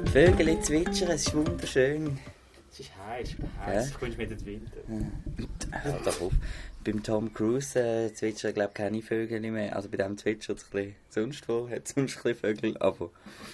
Vögel zwitschern, es ist wunderschön. Es ist heiß, du kommst mit dem Winter. Hör doch auf. Beim Tom Cruise zwitschern, glaube ich, keine Vögel mehr. Also bei dem zwitschert es ein bisschen sonst wo, hat sonst ein bisschen Vögel, aber...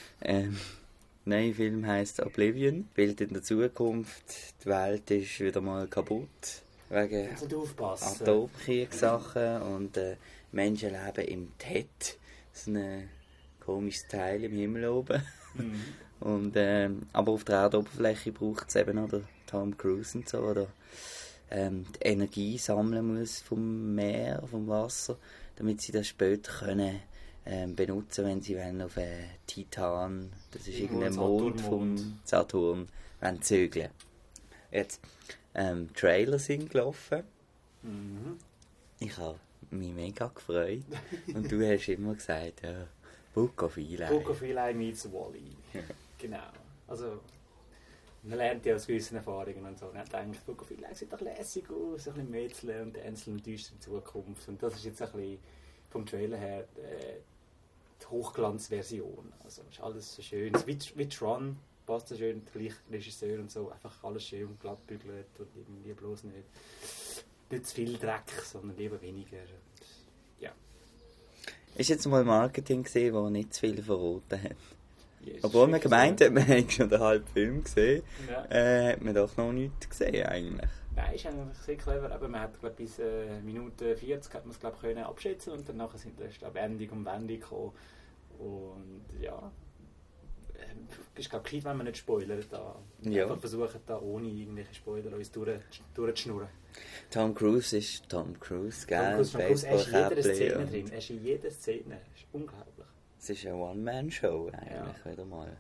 Nein, der Film heisst Oblivion, spielt in der Zukunft. Die Welt ist wieder mal kaputt. Wegen Atomkriegssachen und Menschen leben im Tet. So ein komisches Teil im Himmel oben. Mhm. Und, aber auf der Erdoberfläche braucht es eben auch der Tom Cruise und so, oder die Energie sammeln muss vom Meer, vom Wasser, damit sie das später können benutzen, wenn sie wollen auf Titan, das ist irgendein Mond vom Saturn, wollen zügeln. Jetzt, Trailer sind gelaufen. Mhm. Ich habe mich mega gefreut. Und du hast immer gesagt, ja, Book of Eli. Book of Eli meets Wall-E. Genau. Also, man lernt ja aus gewissen Erfahrungen und so. Und dann denkt, Book of Eli sieht doch lässig aus, ein bisschen Mädchen und Ansel und düstere Zukunft. Und das ist jetzt ein bisschen vom Trailer her die Hochglanzversion. Also ist alles so schön. Wie Tron passt so schön, der gleiche Regisseur und so. Einfach alles schön und glatt bügelt und irgendwie bloß nicht zu viel Dreck, sondern lieber weniger. Und, ja. Ist jetzt mal Marketing gesehen, das nicht zu viel verraten hat. Yes, obwohl man gemeint hat, man hat schon den halben Film gesehen, ja. Hat man doch noch nichts gesehen eigentlich. Nein, ist eigentlich sehr clever, aber man hat glaub, bis Minute 40 hat man es glaub, können abschätzen und dann nachher sind erst Wendung um Wendung gekommen. Und ja, ist glaube gescheit, wenn man nicht spoilert. Ja. Einfach versuchen da ohne irgendwelche Spoiler uns durchzuschnurren. Tom Cruise ist Tom Cruise, gell? Tom Cruise, er ist in jeder Szene drin, er ist in jeder Szene, das ist unglaublich. Es ist eine One-Man-Show eigentlich, wieder mal.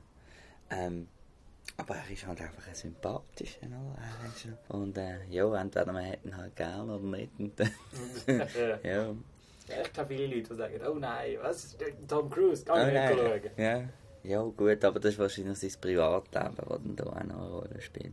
Aber er ist halt einfach ein sympathischer, oder? Und ja, entweder man hätte ihn halt gern oder nicht. Und dann, ja. Ja, ich kenne viele Leute, die sagen, oh nein, was? Tom Cruise, kann ich nicht schauen. Ja. Ja, gut, aber das ist wahrscheinlich sein Privatleben, das dann da auch noch eine Rolle spielt.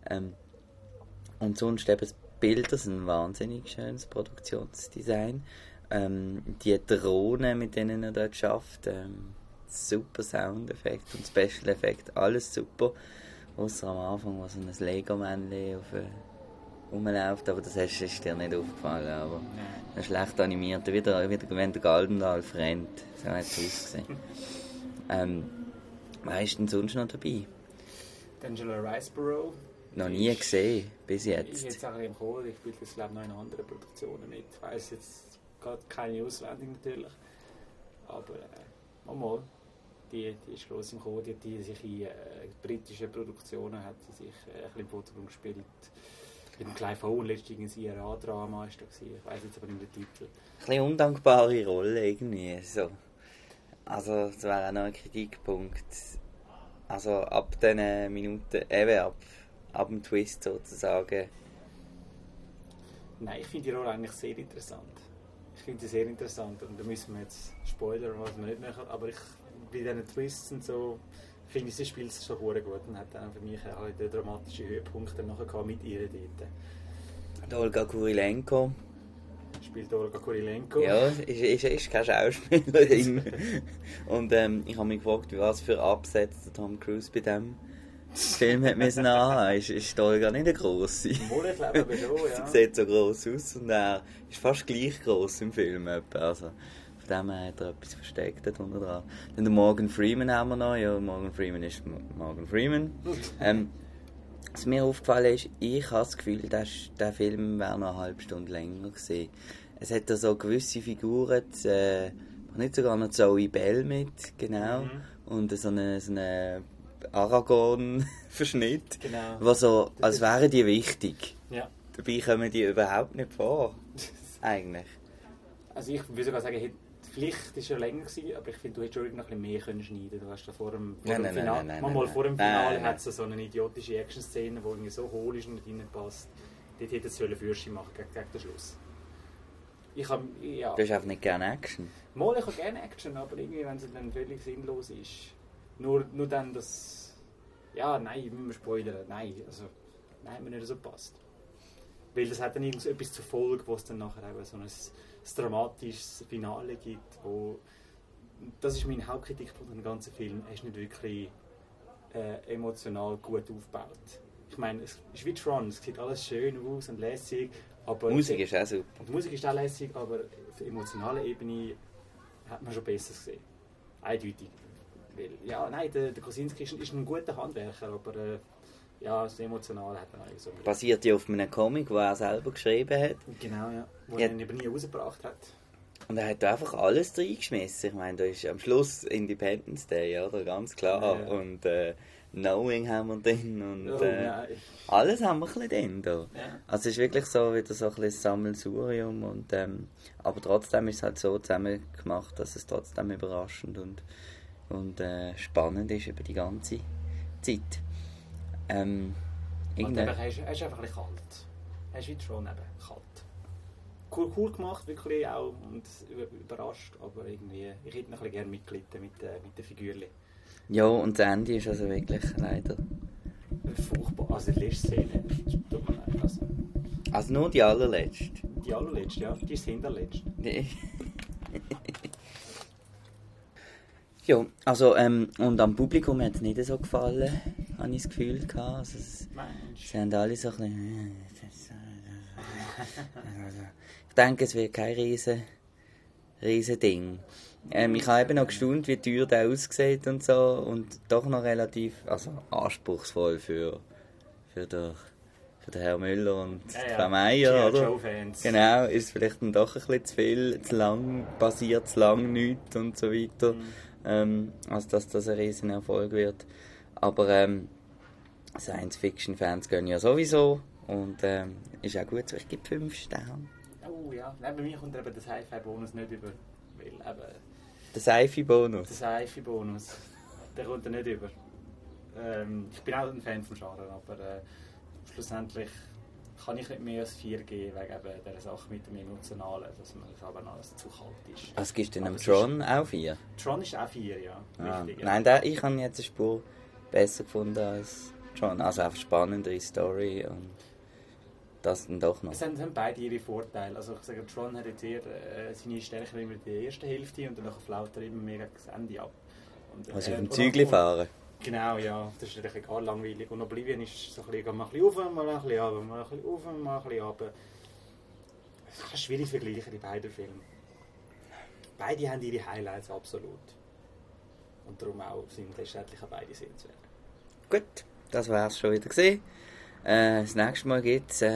Und sonst eben, die Bilder sind ein wahnsinnig schönes Produktionsdesign. Die Drohnen, mit denen er da geschafft, super Soundeffekt und Special Effekt, alles super. Außer am Anfang, wo so ein Lego-Männchen rumläuft, aber das ist dir nicht aufgefallen. Aber ein schlecht animiert, wieder wenn der Galdendalf rennt. So hat es ausgesehen. Wer ist denn sonst noch dabei? Angela Riceborough. Noch nie gesehen, bis jetzt. Ich jetzt auch im Chor, ich spiele das glaube ich noch in anderen Produktionen mit. Ich weiss jetzt gerade keine auswendig natürlich. Aber mal, die ist gross im Chor, die sich in britischen Produktionen hat sie sich ein bisschen im Vordergrund gespielt. Mit dem Clive Owen letztens ein IRA-Drama ist da gewesen. Ich weiss jetzt aber nicht den Titel. Ein bisschen undankbare Rolle irgendwie. So. Also das wäre auch noch ein Kritikpunkt. Also ab diesen Minuten, eben ab dem Twist sozusagen. Nein, ich finde die Rolle eigentlich sehr interessant. Ich finde sie sehr interessant und da müssen wir jetzt spoilern, was wir nicht machen, aber bei diesen Twists und so finde ich, sie spielt es schon gut und hat dann für mich halt den dramatischen Höhepunkt dann nachher mit ihr dort. Olga Kurilenko. Spielt Olga Kurilenko. Ja, ist keine Schauspielerin. Und ich habe mich gefragt, was für Absätze der Tom Cruise bei diesem Film hat müssen anhaben. Ist Olga nicht eine grosse? Wohl, ich glaube aber schon, ja. Sie sieht so gross aus und er ist fast gleich gross im Film. Also, von dem her hat er etwas versteckt darunter dran. Dann den Morgan Freeman haben wir noch. Ja, Morgan Freeman ist Morgan Freeman. Was mir aufgefallen ist, ich habe das Gefühl, der Film wäre noch eine halbe Stunde länger gewesen. Es hat da so gewisse Figuren, nicht sogar noch Zoe Bell mit, genau, und so eine Aragorn-Verschnitt, genau. Was so, als wären die wichtig. Ja. Dabei kommen die überhaupt nicht vor, eigentlich. Also ich würde sogar sagen, vielleicht war es schon länger gewesen, aber ich finde, du hättest schon noch ein bisschen mehr schneiden können. Du hast da vor dem Finale, vor dem Finale hat es so eine idiotische Action-Szene, die irgendwie so hohl ist und nicht reinpasst. Dort hätte es Fürschen machen gegen den Schluss. Du hast einfach nicht gerne Action? Mal, ich habe gerne Action, aber irgendwie, wenn sie dann völlig sinnlos ist. Nur dann das... Ja, nein, müssen wir spoilern. Nein, mir nicht so passt. Weil das hat dann etwas zur Folge, wo es dann nachher auch so ein dramatisches Finale gibt, wo... Das ist mein Hauptkritikpunkt an dem ganzen Film. Er ist nicht wirklich emotional gut aufgebaut. Ich meine, es ist wie Tron, es sieht alles schön aus und lässig. Aber Die Musik ist auch super. Die Musik ist auch lässig, aber auf der emotionalen Ebene hat man schon besser gesehen. Eindeutig. Weil, ja, nein, der Kosinski ist ein guter Handwerker, aber ja, das Emotionale hat er eigentlich so. Basiert ja auf einem Comic, den er selber geschrieben hat. Genau, ja. Wo er ihn aber nie rausgebracht hat. Und er hat da einfach alles reingeschmissen. Ich meine, da ist am Schluss Independence Day, oder? Ganz klar. Ja. Und Knowing haben wir drin. Und alles haben wir ein bisschen drin. Da. Ja. Also es ist wirklich so wieder so ein bisschen Sammelsurium. Und, aber trotzdem ist es halt so zusammen gemacht, dass es trotzdem überraschend und spannend ist über die ganze Zeit. Und er ist einfach ein bisschen kalt. Er ist wie schon eben kalt. Cool gemacht, wirklich auch, und überrascht, aber irgendwie, ich hätte noch ein bisschen gerne mitgelitten mit den Figürchen. Ja, und das Ende ist also wirklich leider... Furchtbar, also die letzte Szene, tut mir leid. Also nur die allerletzte? Die allerletzte, ja, die ist die hinterletzte. Ja, also, und am Publikum hat es nicht so gefallen, habe ich das Gefühl gehabt. Also, sie haben alle so ein bisschen... Ich denke, es wird kein riesen Ding. Ich habe eben noch gestaunt, wie teuer der aussieht und so, und doch noch relativ anspruchsvoll für den Herr Müller und Frau Meier, oder? Show-Fans. Genau, ist vielleicht dann doch ein bisschen zu viel, zu lang, passiert zu lang nichts und so weiter. Also dass das ein riesen Erfolg wird. Aber Science-Fiction-Fans gehen ja sowieso, und ist auch gut so. Ich gebe 5 Sterne. Oh ja, bei mir kommt eben der Sci-Fi-Bonus nicht über. Weil eben, der Sci-Fi-Bonus? Der Sci-Fi-Bonus, der kommt da nicht über. Ich bin auch ein Fan von Genre, aber schlussendlich kann ich nicht mehr als 4 geben, wegen eben dieser Sache mit dem Emotionalen, dass man es aber alles zu kalt ist. Was gibst du denn am Tron auch 4? Tron ist auch 4, ja. Richtig, nein, ich habe jetzt eine Spur besser gefunden als Tron. Also einfach spannendere Story und das dann doch noch. Es haben beide ihre Vorteile. Also ich sage, Tron hat jetzt eher seine Stärke immer in der ersten Hälfte und danach flaut er immer mehr das Ende ab. Also auf dem Zügli fahren? Genau, ja. Das ist natürlich gar langweilig. Und Oblivion ist so ein bisschen, mal ein bisschen auf, mal ein bisschen runter, mal ein bisschen auf, mal ein bisschen runter. Es ist schwierig zu vergleichen, die beiden Filme. Beide haben ihre Highlights, absolut. Und darum auch sind letztendlich auch beide sehenswert. Gut, das war es schon wieder gewesen. Das nächste Mal gibt es...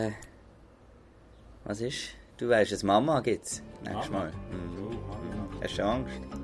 was ist? Du weißt es, Mama gibt es. Nächstes Mal. Mama. Hast du Angst?